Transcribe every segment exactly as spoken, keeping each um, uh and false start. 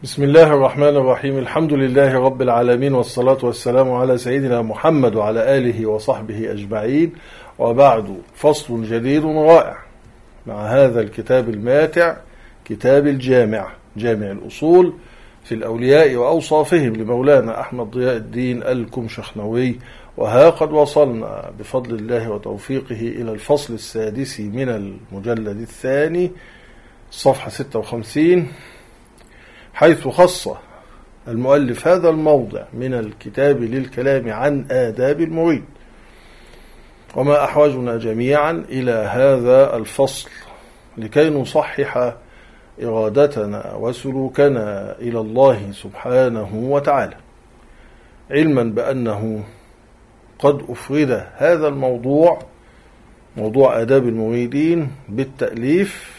بسم الله الرحمن الرحيم. الحمد لله رب العالمين، والصلاة والسلام على سيدنا محمد وعلى آله وصحبه أجمعين، وبعد. فصل جديد رائع مع هذا الكتاب الماتع، كتاب الجامع، جامع الأصول في الأولياء وأوصافهم لمولانا أحمد ضياء الدين الكمشخنوي. وها قد وصلنا بفضل الله وتوفيقه إلى الفصل السادس من المجلد الثاني، صفحة ستة وخمسين، حيث خص المؤلف هذا الموضع من الكتاب للكلام عن آداب المريد. وما أحوجنا جميعا إلى هذا الفصل لكي نصحح إرادتنا وسلوكنا إلى الله سبحانه وتعالى، علما بأنه قد أفرد هذا الموضوع، موضوع آداب المريدين، بالتأليف.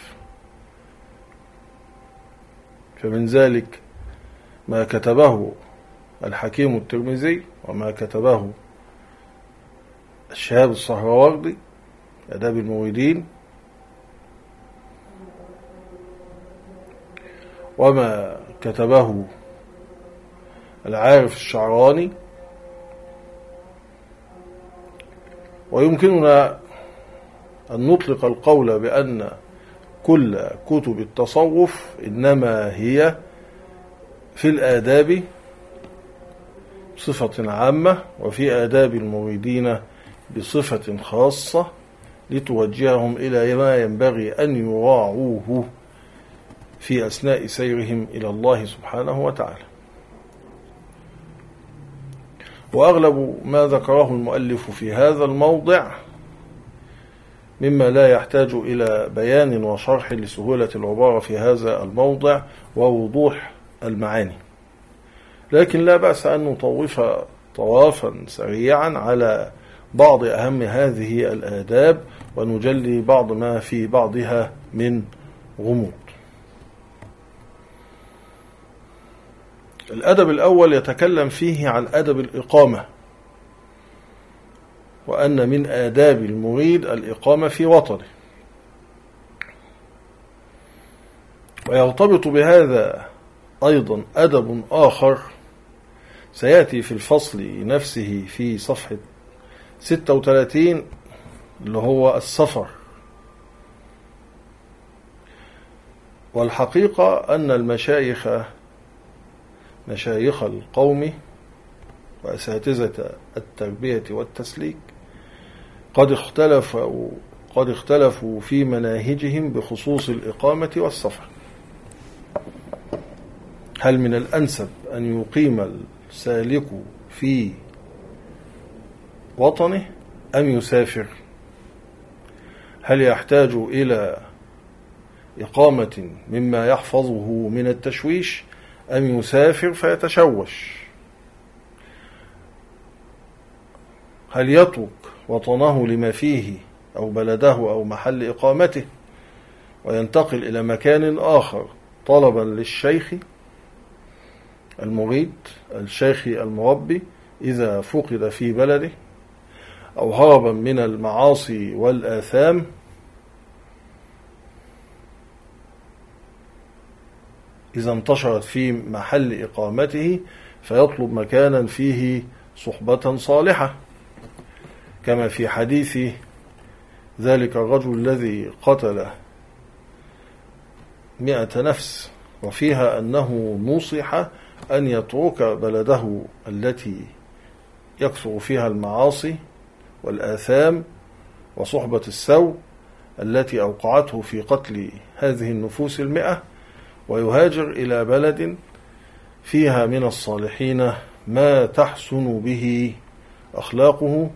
فمن ذلك ما كتبه الحكيم الترمذي، وما كتبه الشهاب الصهروردي، آداب المريدين، وما كتبه العارف الشعراني. ويمكننا أن نطلق القول بأن كل كتب التصوف إنما هي في الآداب بصفة عامة، وفي آداب المريدين بصفة خاصة، لتوجههم إلى ما ينبغي أن يراعوه في أثناء سيرهم إلى الله سبحانه وتعالى. وأغلب ما ذكره المؤلف في هذا الموضع مما لا يحتاج إلى بيان وشرح لسهولة العبارة في هذا الموضع ووضوح المعاني، لكن لا بأس أن نطوف طوافا سريعا على بعض أهم هذه الآداب، ونجلي بعض ما في بعضها من غموض. الأدب الأول يتكلم فيه عن أدب الإقامة، وأن من آداب المريد الإقامة في وطنه. ويرتبط بهذا أيضا أدب آخر سيأتي في الفصل نفسه في صفحة ستة وثلاثين، اللي هو السفر. والحقيقة أن المشايخ، مشايخ القوم وأساتذة التربية والتسليك، قد اختلفوا قد اختلفوا في مناهجهم بخصوص الإقامة والسفر. هل من الأنسب أن يقيم السالك في وطنه أم يسافر؟ هل يحتاج إلى إقامة مما يحفظه من التشويش أم يسافر فيتشوش؟ هل يترك وطنه لما فيه أو بلده أو محل إقامته وينتقل إلى مكان آخر طلبا للشيخ المريد، الشيخ المربي، إذا فقد في بلده، أو هربا من المعاصي والآثام؟ إذا انتشرت في محل إقامته فيطلب مكانا فيه صحبة صالحة، كما في حديث ذلك الرجل الذي قتل مئة نفس، وفيها أنه نصح أن يترك بلده التي يكثر فيها المعاصي والآثام وصحبة السوء التي أوقعته في قتل هذه النفوس المئة، ويهاجر إلى بلد فيها من الصالحين ما تحسن به أخلاقه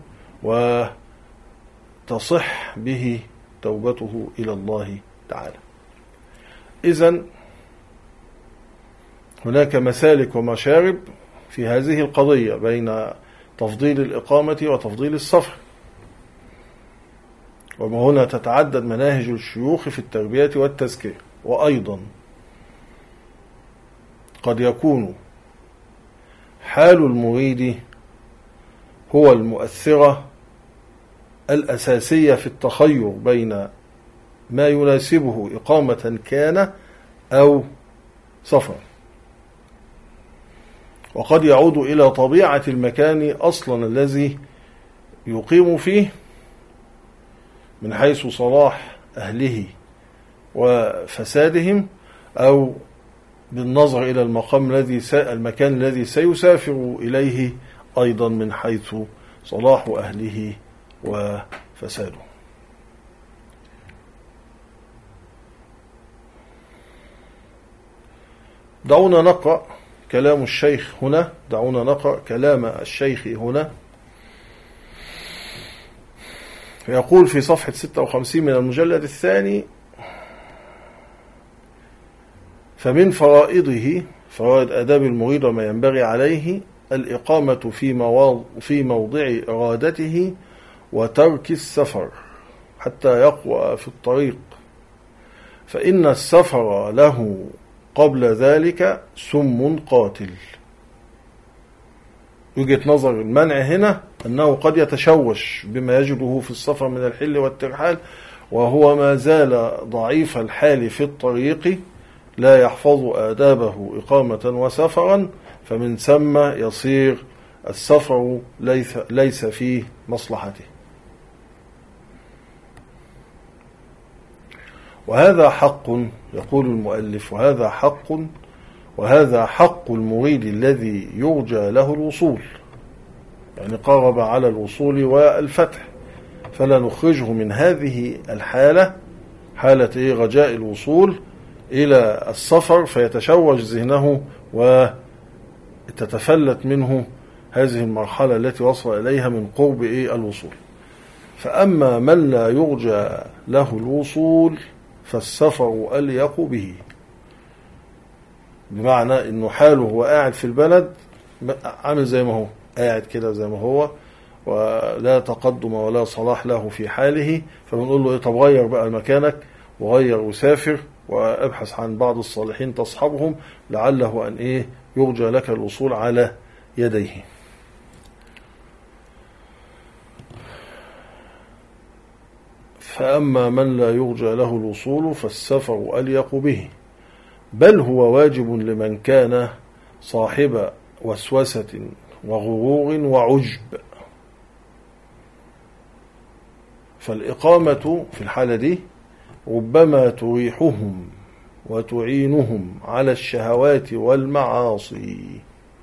وتصح به توبته إلى الله تعالى. إذن هناك مسالك ومشارب في هذه القضية بين تفضيل الإقامة وتفضيل السفر. وهنا تتعدد مناهج الشيوخ في التربية والتزكية. وأيضا قد يكون حال المريد هو المؤثرة الأساسية في التخير بين ما يناسبه إقامة كان أو سفر. وقد يعود إلى طبيعة المكان أصلا الذي يقيم فيه من حيث صلاح أهله وفسادهم، أو بالنظر إلى المقام الذي المكان الذي سيسافر إليه أيضا من حيث صلاح أهله وفساده. دعونا نقرأ كلام الشيخ هنا دعونا نقرأ كلام الشيخ هنا. يقول في صفحة ستة وخمسين من المجلد الثاني: فمن فرائضه فرائض آداب المريد وما ينبغي عليه الإقامة في مواضع في موضع إرادته وترك السفر حتى يقوى في الطريق، فإن السفر له قبل ذلك سم قاتل. وجهة نظر المنع هنا أنه قد يتشوش بما يجده في السفر من الحل والترحال، وهو ما زال ضعيف الحال في الطريق لا يحفظ آدابه إقامة وسفرا، فمن ثم يصير السفر ليس, ليس فيه مصلحته. وهذا حق، يقول المؤلف، وهذا حق وهذا حق المريد الذي يرجى له الوصول، يعني قارب على الوصول والفتح، فلا نخرجه من هذه الحالة، حالة إيه؟ رجاء الوصول إلى السفر، فيتشوش ذهنه وتتفلت منه هذه المرحلة التي وصل إليها من قرب إيه؟ الوصول. فأما من لا يرجى له الوصول فالسفر أليق به، بمعنى أنه حاله هو قاعد في البلد عامل زي ما هو قاعد كده زي ما هو، ولا تقدم ولا صلاح له في حاله، فبنقول له إيه؟ طب غير بقى مكانك وغير وسافر وابحث عن بعض الصالحين تصحبهم لعله أن إيه يرجى لك الوصول على يديه. فأما من لا يرجى له الوصول فالسفر أليق به، بل هو واجب لمن كان صاحب وسوسة وغرور وعجب. فالإقامة في الحالة دي ربما تريحهم وتعينهم على الشهوات والمعاصي.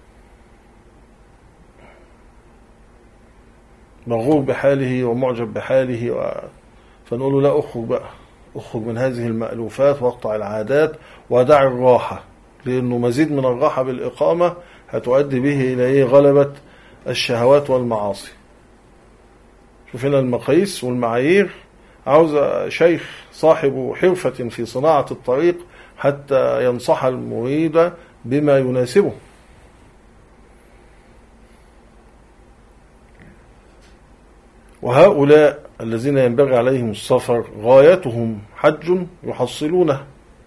مغرور بحاله ومعجب بحاله و... فنقول له لا، أخرج بقى، أخرج من هذه المألوفات واقطع العادات ودع الراحة، لأنه مزيد من الراحة بالإقامة هتؤدي به إلى إيه؟ غلبة الشهوات والمعاصي. شوفنا المقاييس والمعايير، عاوز شيخ صاحب حرفة في صناعة الطريق حتى ينصح المريد بما يناسبه. وهؤلاء الذين ينبغي عليهم السفر غايتهم حج يحصلونه،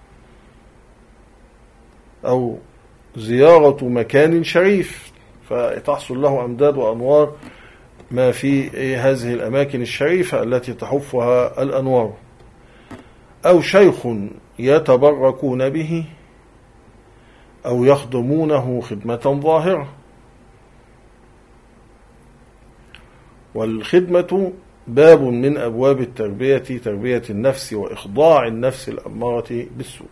أو زيارة مكان شريف فتحصل له أمداد وأنوار ما في هذه الأماكن الشريفة التي تحفها الأنوار، أو شيخ يتبركون به أو يخدمونه خدمة ظاهرة. والخدمة باب من أبواب التربية، تربية النفس وإخضاع النفس الأمارة بالسوء.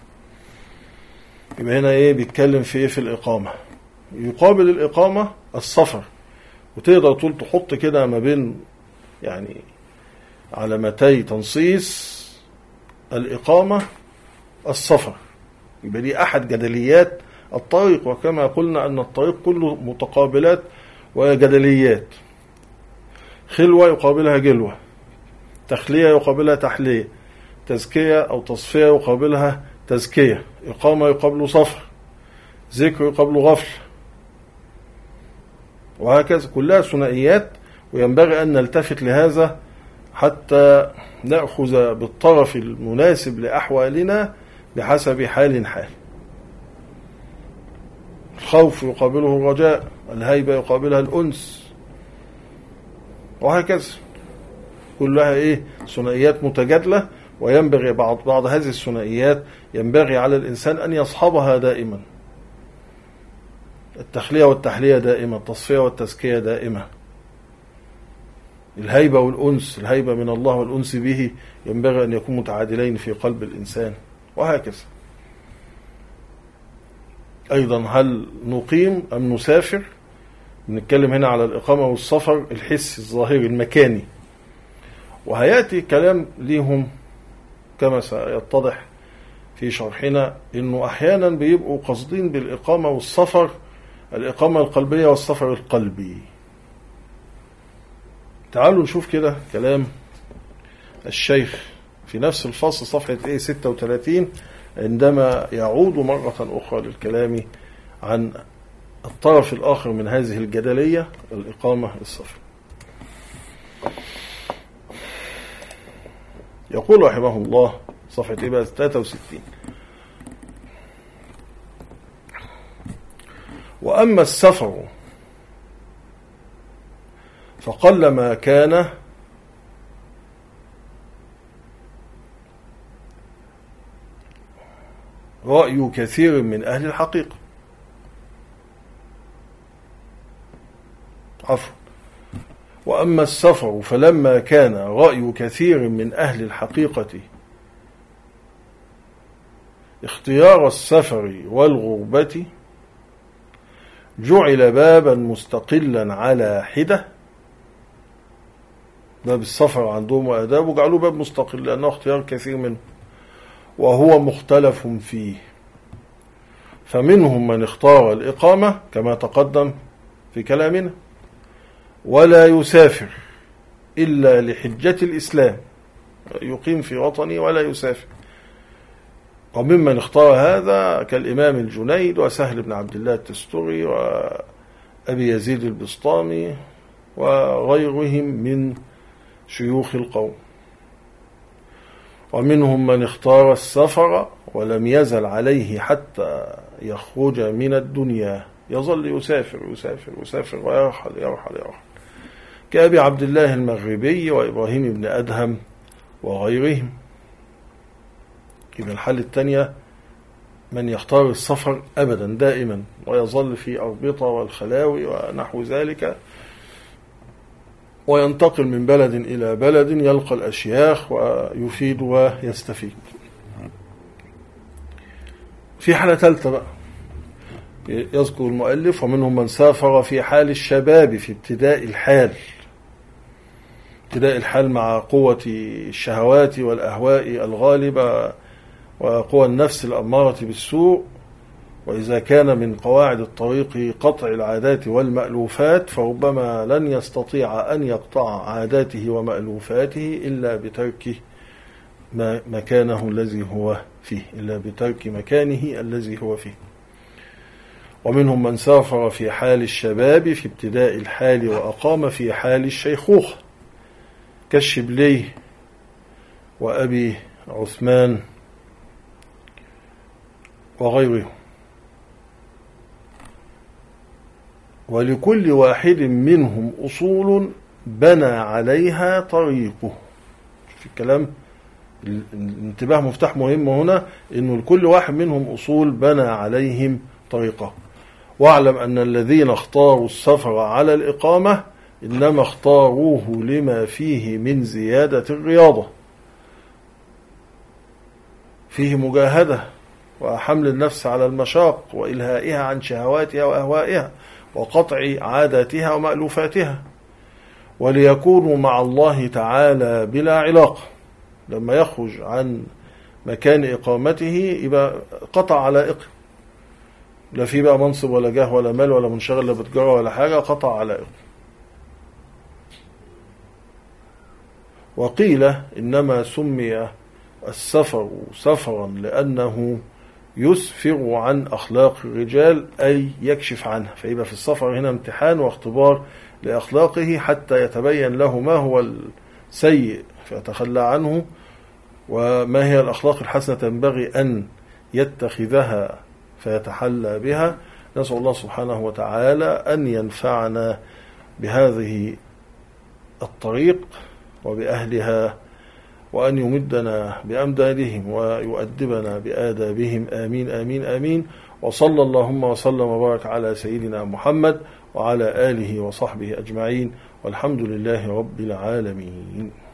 يبقى هنا إيه بيتكلم في إيه؟ في الإقامة. يقابل الإقامة السفر، وتقدر تقول تحط كده ما بين يعني علامتي تنصيص الإقامة السفر، يبقى دي أحد جدليات الطريق. وكما قلنا أن الطريق كله متقابلات وجدليات، خلوة يقابلها جلوة، تخلية يقابلها تحلية، تزكية أو تصفية يقابلها تزكية، إقامة يقابل سفر، ذكر يقابل غفل، وهكذا كلها ثنائيات. وينبغي أن نلتفت لهذا حتى نأخذ بالطرف المناسب لأحوالنا بحسب حال حال. الخوف يقابله الرجاء، الهيبة يقابلها الأنس، وهكذا كلها إيه ثنائيات متجادلة. وينبغي بعض بعض هذه الثنائيات ينبغي على الإنسان أن يصحبها دائما، التخلية والتحلية دائمة، التصفية والتزكية دائمة، الهيبة والأنس، الهيبة من الله والأنس به ينبغي أن يكون متعادلين في قلب الإنسان، وهكذا. أيضا هل نقيم أم نسافر؟ بنتكلم هنا على الإقامة والسفر الحسي الظاهري المكاني، وهيأتي كلام ليهم كما سيتضح في شرحنا، إنه أحيانا بيبقوا قصدين بالإقامة والسفر الإقامة القلبية والسفر القلبي. تعالوا نشوف كده كلام الشيخ في نفس الفصل صفحة ايه ستة وثلاثين عندما يعود مرة أخرى للكلام عن الطرف الآخر من هذه الجدلية، الإقامة السفر. يقول رحمه الله صفحة ايه بقى ثلاثة وستين: وأما السفر فقل ما كان رأي كثير من أهل الحقيقة. عفوا وأما السفر فلما كان رأي كثير من أهل الحقيقة اختيار السفر والغربة جعل بابا مستقلا على حدة. باب السفر عندهم وآداب وجعلوه باب مستقل لأنه اختيار كثير منه، وهو مختلف فيه. فمنهم من اختار الإقامة كما تقدم في كلامنا، ولا يسافر إلا لحجة الإسلام، يقيم في وطنه ولا يسافر. وممن اختار هذا كالإمام الجنيد وسهل بن عبد الله التستري وأبي يزيد البسطامي وغيرهم من شيوخ القوم. ومنهم من اختار السفر ولم يزل عليه حتى يخرج من الدنيا، يظل يسافر يسافر يسافر ويرحل يرحل يرحل، كأبي عبد الله المغربي وإبراهيم بن أدهم وغيرهم. إذا الحالة الثانية من يختار السفر أبدا دائما ويظل في أربطة والخلاوي ونحو ذلك، وينتقل من بلد إلى بلد يلقى الأشياخ ويفيد ويستفيد. في حالة ثالثة بقى يذكر المؤلف: ومنهم من سافر في حال الشباب في ابتداء الحال، ابتداء الحال مع قوة الشهوات والأهواء الغالبة وقوى النفس الأمارة بالسوء. وإذا كان من قواعد الطريق قطع العادات والمألوفات فربما لن يستطيع أن يقطع عاداته ومألوفاته إلا بترك مكانه الذي هو فيه، إلا بترك مكانه الذي هو فيه. ومنهم من سافر في حال الشباب في ابتداء الحال وأقام في حال الشيخوخة كالشبلي وأبي عثمان وغيره. ولكل واحد منهم أصول بنى عليها طريقه. في الكلام الانتباه مفتاح مهم هنا، إنه لكل واحد منهم أصول بنى عليهم طريقه. واعلم أن الذين اختاروا السفر على الإقامة إنما اختاروه لما فيه من زيادة الرياضة، فيه مجاهدة وحمل النفس على المشاق وإلهائها عن شهواتها وأهوائها وقطع عاداتها ومألوفاتها، وليكونوا مع الله تعالى بلا علاقة. لما يخرج عن مكان إقامته يبقى قطع علائقه، لا في بقى منصب ولا جاه ولا مال ولا منشغل لا بتجارة ولا حاجة، قطع علائقه. وقيل إنما سمي السفر سفرا لأنه يسفر عن أخلاق الرجال، أي يكشف عنها، فيبقى في السفر هنا امتحان واختبار لأخلاقه حتى يتبين له ما هو السيء فيتخلى عنه، وما هي الأخلاق الحسنة ينبغي أن يتخذها فيتحلى بها. نسأل الله سبحانه وتعالى أن ينفعنا بهذه الطريق وبأهلها وأن يمدنا بأمدادهم ويؤدبنا بآدابهم. آمين آمين آمين. وصلى اللهم وسلم وبارك على سيدنا محمد وعلى آله وصحبه أجمعين، والحمد لله رب العالمين.